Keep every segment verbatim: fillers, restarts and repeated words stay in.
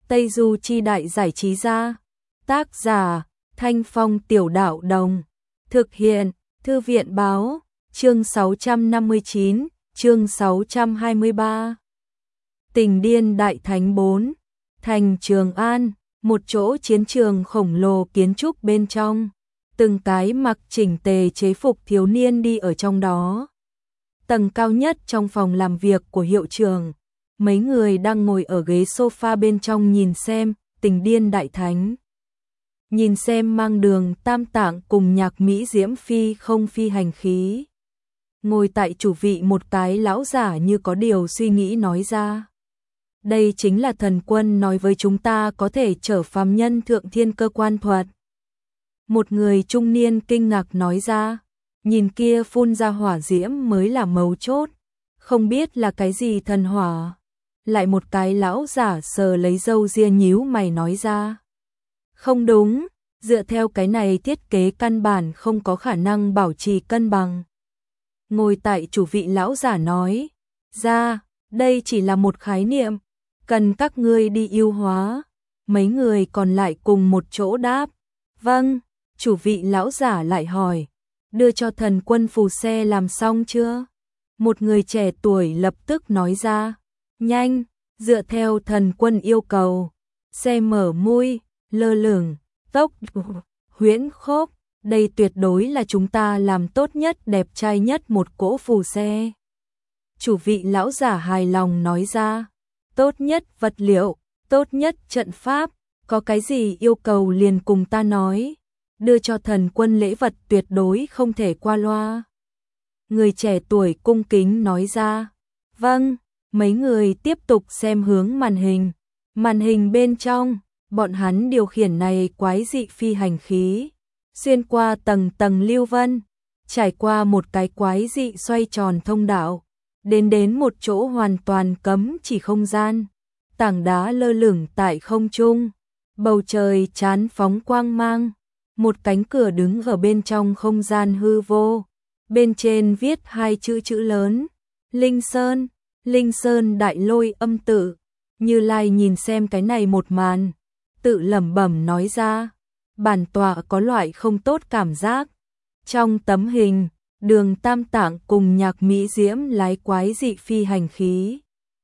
Tây Du Chi Đại Giải Trí Gia. Tác giả Thanh Phong Tiểu Đạo Đồng. Thực hiện Thư viện Báo. Chương sáu trăm năm mươi chín, chương sáu trăm hai mươi ba. Tình điên đại thánh bốn. Thành Trường An, một chỗ chiến trường khổng lồ kiến trúc bên trong. Từng cái mặc chỉnh tề chế phục thiếu niên đi ở trong đó. Tầng cao nhất trong phòng làm việc của hiệu trưởng, mấy người đang ngồi ở ghế sofa bên trong nhìn xem Tình điên đại thánh. Nhìn xem Mang Đường Tam Tạng cùng Nhạc Mỹ Diễm phi không phi hành khí. Ngồi tại chủ vị một cái lão giả như có điều suy nghĩ nói ra. Đây chính là thần quân nói với chúng ta có thể chở phàm nhân thượng thiên cơ quan thuật. Một người trung niên kinh ngạc nói ra, nhìn kia phun ra hỏa diễm mới là mấu chốt, không biết là cái gì thần hỏa. Lại một cái lão giả sờ lấy râu ria nhíu mày nói ra. Không đúng, dựa theo cái này thiết kế căn bản không có khả năng bảo trì cân bằng. Ngồi tại chủ vị lão giả nói ra, đây chỉ là một khái niệm, cần các ngươi đi yêu hóa. Mấy người còn lại cùng một chỗ đáp, vâng. Chủ vị lão giả lại hỏi, đưa cho thần quân phù xe làm xong chưa? Một người trẻ tuổi lập tức nói ra, nhanh, dựa theo thần quân yêu cầu, xe mở mui, lơ lửng, tốc, huyễn khốc, đây tuyệt đối là chúng ta làm tốt nhất đẹp trai nhất một cỗ phù xe. Chủ vị lão giả hài lòng nói ra, tốt nhất vật liệu, tốt nhất trận pháp, có cái gì yêu cầu liền cùng ta nói. Đưa cho thần quân lễ vật tuyệt đối không thể qua loa. Người trẻ tuổi cung kính nói ra, vâng. Mấy người tiếp tục xem hướng màn hình. Màn hình bên trong, bọn hắn điều khiển này quái dị phi hành khí, xuyên qua tầng tầng lưu vân, trải qua một cái quái dị xoay tròn thông đạo, đến đến một chỗ hoàn toàn cấm chỉ không gian. Tảng đá lơ lửng tại không trung, bầu trời chán phóng quang mang. Một cánh cửa đứng ở bên trong không gian hư vô, bên trên viết hai chữ chữ lớn, Linh Sơn, Linh Sơn đại lôi âm tự. Như Lai nhìn xem cái này một màn, tự lẩm bẩm nói ra, bản tọa có loại không tốt cảm giác. Trong tấm hình, Đường Tam Tạng cùng Nhạc Mỹ Diễm lái quái dị phi hành khí,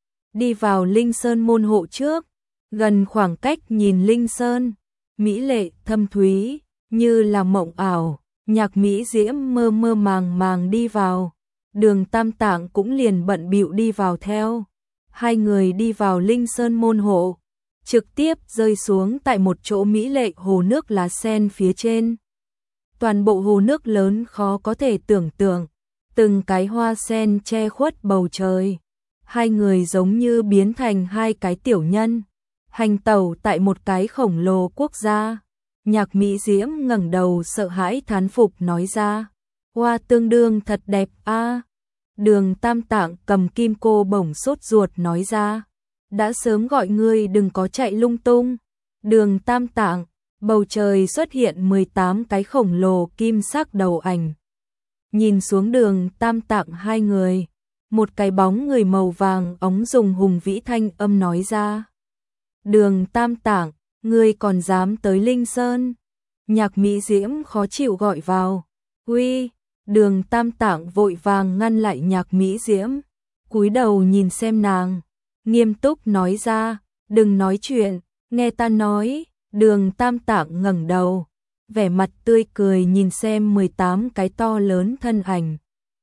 đi vào Linh Sơn môn hộ trước, gần khoảng cách nhìn Linh Sơn, mỹ lệ thâm thúy, như là mộng ảo. Nhạc Mỹ Diễm mơ mơ màng màng đi vào, Đường Tam Tạng cũng liền bận bịu đi vào theo. Hai người đi vào Linh Sơn môn hộ, trực tiếp rơi xuống tại một chỗ mỹ lệ hồ nước lá sen phía trên. Toàn bộ hồ nước lớn khó có thể tưởng tượng, từng cái hoa sen che khuất bầu trời. Hai người giống như biến thành hai cái tiểu nhân, hành tẩu tại một cái khổng lồ quốc gia. Nhạc Mỹ Diễm ngẩng đầu sợ hãi thán phục nói ra, hoa tương đương thật đẹp a. Đường Tam Tạng cầm kim cô bổng sốt ruột nói ra, đã sớm gọi ngươi đừng có chạy lung tung. Đường Tam Tạng, bầu trời xuất hiện mười tám cái khổng lồ kim sắc đầu ảnh. Nhìn xuống Đường Tam Tạng hai người, một cái bóng người màu vàng óng dùng hùng vĩ thanh âm nói ra, Đường Tam Tạng, ngươi còn dám tới Linh Sơn? Nhạc Mỹ Diễm khó chịu gọi vào, uy. Đường Tam Tạng vội vàng ngăn lại Nhạc Mỹ Diễm, cúi đầu nhìn xem nàng, nghiêm túc nói ra, đừng nói chuyện, nghe ta nói. Đường Tam Tạng ngẩng đầu, vẻ mặt tươi cười nhìn xem mười tám cái to lớn thân ảnh.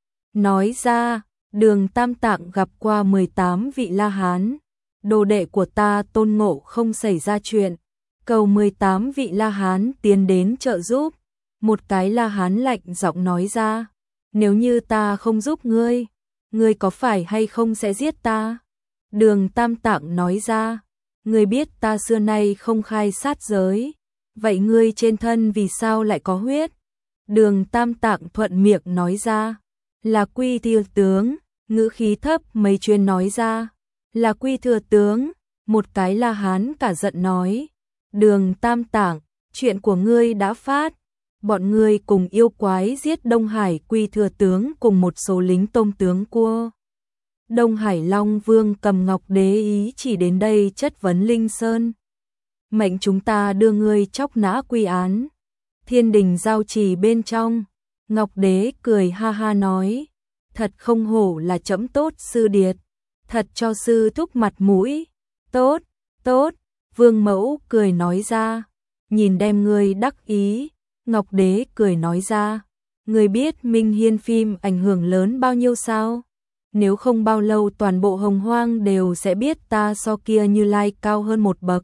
Nói ra, Đường Tam Tạng gặp qua mười tám vị La Hán, đồ đệ của ta Tôn Ngộ không xảy ra chuyện, cầu mười tám vị La Hán tiến đến trợ giúp. Một cái La Hán lạnh giọng nói ra, nếu như ta không giúp ngươi, ngươi có phải hay không sẽ giết ta? Đường Tam Tạng nói ra, ngươi biết ta xưa nay không khai sát giới, vậy ngươi trên thân vì sao lại có huyết? Đường Tam Tạng thuận miệng nói ra, là Quy Thừa tướng. Ngữ khí thấp mấy chuyên nói ra, là Quy Thừa tướng. Một cái La Hán cả giận nói, Đường Tam Tạng, chuyện của ngươi đã phát, bọn ngươi cùng yêu quái giết Đông Hải Quy Thừa tướng cùng một số lính tôm tướng cua. Đông Hải Long Vương cầm ngọc đế ý chỉ đến đây chất vấn Linh Sơn, mệnh chúng ta đưa ngươi chóc nã quy án. Thiên đình giao trì bên trong, Ngọc Đế cười ha ha nói, thật không hổ là trẫm tốt sư điệt, thật cho sư thúc mặt mũi, tốt, tốt, Vương Mẫu cười nói ra, nhìn đem ngươi đắc ý, Ngọc Đế cười nói ra, ngươi biết Minh Hiên phim ảnh hưởng lớn bao nhiêu sao? Nếu không bao lâu toàn bộ Hồng Hoang đều sẽ biết ta so kia Như Lai cao hơn một bậc.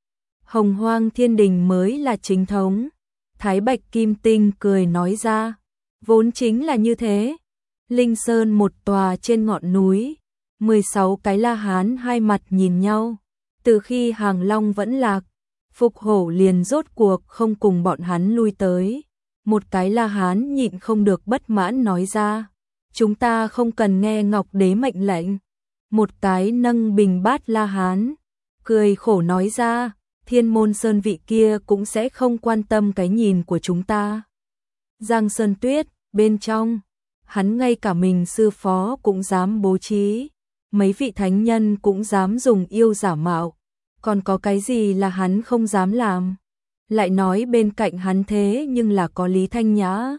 Hồng Hoang Thiên Đình mới là chính thống. Thái Bạch Kim Tinh cười nói ra, vốn chính là như thế. Linh Sơn một tòa trên ngọn núi, mười sáu cái La Hán hai mặt nhìn nhau. Từ khi Hàng Long vẫn lạc, Phục Hổ liền rốt cuộc không cùng bọn hắn lui tới. Một cái La Hán nhịn không được bất mãn nói ra, chúng ta không cần nghe Ngọc Đế mệnh lệnh. Một cái nâng bình bát La Hán, cười khổ nói ra, Thiên Môn Sơn vị kia cũng sẽ không quan tâm cái nhìn của chúng ta. Giang Sơn Tuyết, bên trong, hắn ngay cả mình sư phó cũng dám bố trí, mấy vị thánh nhân cũng dám dùng yêu giả mạo, còn có cái gì là hắn không dám làm. Lại nói bên cạnh hắn thế nhưng là có Lý Thanh Nhã,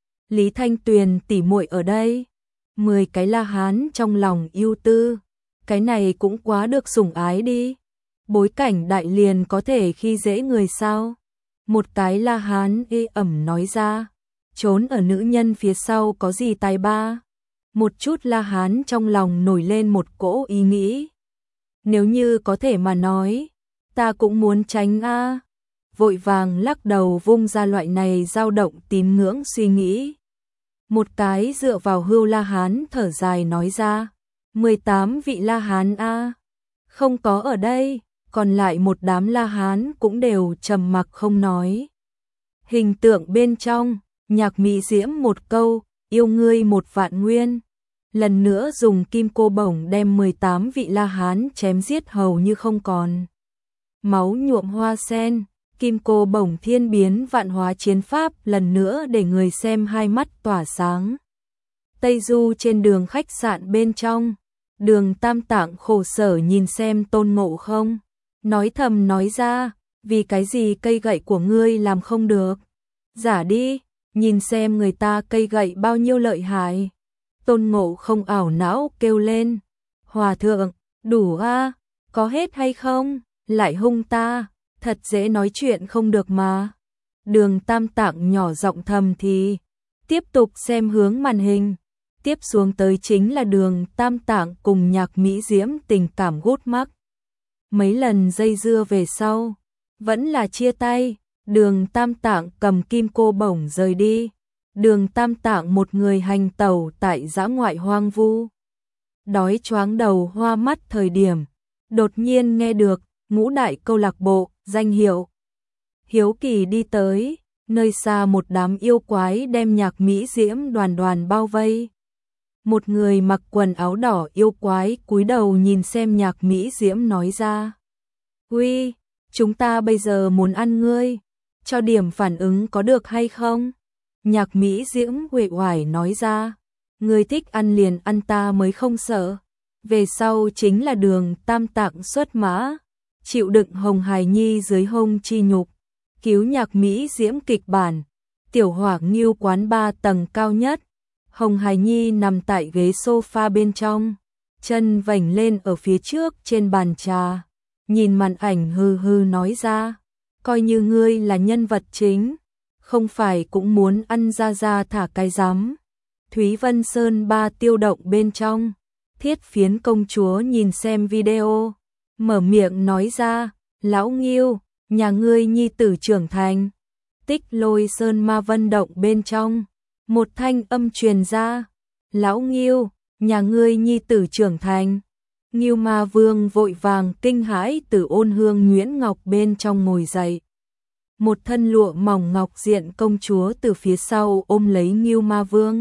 Lý Thanh Tuyền tỉ muội ở đây. Mười cái La Hán trong lòng yêu tư, cái này cũng quá được sủng ái đi. Bối cảnh đại liền có thể khi dễ người sao? Một cái La Hán ê ẩm nói ra, trốn ở nữ nhân phía sau có gì tài ba? Một chút La Hán trong lòng nổi lên một cỗ ý nghĩ. Nếu như có thể mà nói, ta cũng muốn tránh a. Vội vàng lắc đầu vung ra loại này dao động tín ngưỡng suy nghĩ. Một cái dựa vào hưu La Hán thở dài nói ra, mười tám vị La Hán a, không có ở đây, còn lại một đám La Hán cũng đều trầm mặc không nói. Hình tượng bên trong, Nhạc Mỹ Diễm một câu, yêu ngươi một vạn nguyên. Lần nữa dùng kim cô bổng đem mười tám vị La Hán chém giết hầu như không còn. Máu nhuộm hoa sen, kim cô bổng thiên biến vạn hóa chiến pháp lần nữa để người xem hai mắt tỏa sáng. Tây Du trên đường khách sạn bên trong, Đường Tam Tạng khổ sở nhìn xem Tôn Ngộ Không, nói thầm nói ra, vì cái gì cây gậy của ngươi làm không được? Giả đi, nhìn xem người ta cây gậy bao nhiêu lợi hại. Tôn Ngộ Không ảo não kêu lên, Hòa thượng, đủ a, có hết hay không? Lại hung ta, thật dễ nói chuyện không được mà. Đường Tam Tạng nhỏ giọng thầm thì, tiếp tục xem hướng màn hình. Tiếp xuống tới chính là Đường Tam Tạng cùng Nhạc Mỹ Diễm tình cảm gút mắc. Mấy lần dây dưa về sau, vẫn là chia tay. Đường Tam Tạng cầm kim cô bổng rời đi. Đường Tam Tạng một người hành tẩu tại dã ngoại hoang vu. Đói choáng đầu hoa mắt thời điểm, đột nhiên nghe được Ngũ Đại câu lạc bộ, danh hiệu. Hiếu kỳ đi tới, nơi xa một đám yêu quái đem Nhạc Mỹ Diễm đoàn đoàn bao vây. Một người mặc quần áo đỏ yêu quái cúi đầu nhìn xem Nhạc Mỹ Diễm nói ra, uy, chúng ta bây giờ muốn ăn ngươi, cho điểm phản ứng có được hay không? Nhạc Mỹ Diễm uể oải nói ra, ngươi thích ăn liền ăn ta mới không sợ. Về sau chính là Đường Tam Tạng xuất mã, chịu đựng Hồng Hải Nhi dưới hông chi nhục, cứu Nhạc Mỹ Diễm kịch bản. Tiểu Hỏa Ngưu quán ba tầng cao nhất, Hồng Hải Nhi nằm tại ghế sofa bên trong, chân vảnh lên ở phía trước trên bàn trà, nhìn màn ảnh hừ hừ nói ra, coi như ngươi là nhân vật chính, không phải cũng muốn ăn ra ra thả cái rắm. Thúy Vân Sơn ba tiêu động bên trong, Thiết Phiến công chúa nhìn xem video, mở miệng nói ra, lão Nghiêu, nhà ngươi nhi tử trưởng thành. Tích Lôi Sơn ma vân động bên trong, một thanh âm truyền ra, lão Nghiêu, nhà ngươi nhi tử trưởng thành. Nghiêu Ma Vương vội vàng kinh hãi từ ôn hương nhuyễn ngọc bên trong ngồi dậy. Một thân lụa mỏng ngọc diện công chúa từ phía sau ôm lấy Nghiêu Ma Vương.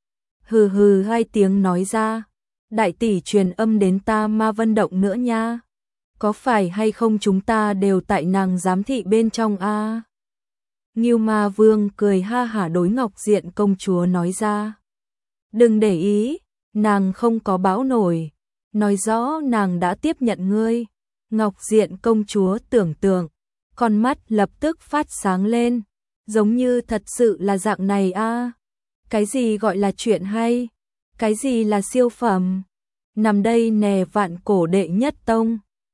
Hừ hừ hai tiếng nói ra, đại tỷ truyền âm đến ta ma vân động nữa nha. Có phải hay không chúng ta đều tại nàng giám thị bên trong a? À? Nghiêu Ma Vương cười ha hả đối ngọc diện công chúa nói ra. Đừng để ý, nàng không có bão nổi, nói rõ nàng đã tiếp nhận ngươi. Ngọc diện công chúa tưởng tượng, con mắt lập tức phát sáng lên, giống như thật sự là dạng này a. Cái gì gọi là chuyện hay? Cái gì là siêu phẩm? Nằm đây nè vạn cổ đệ nhất tông.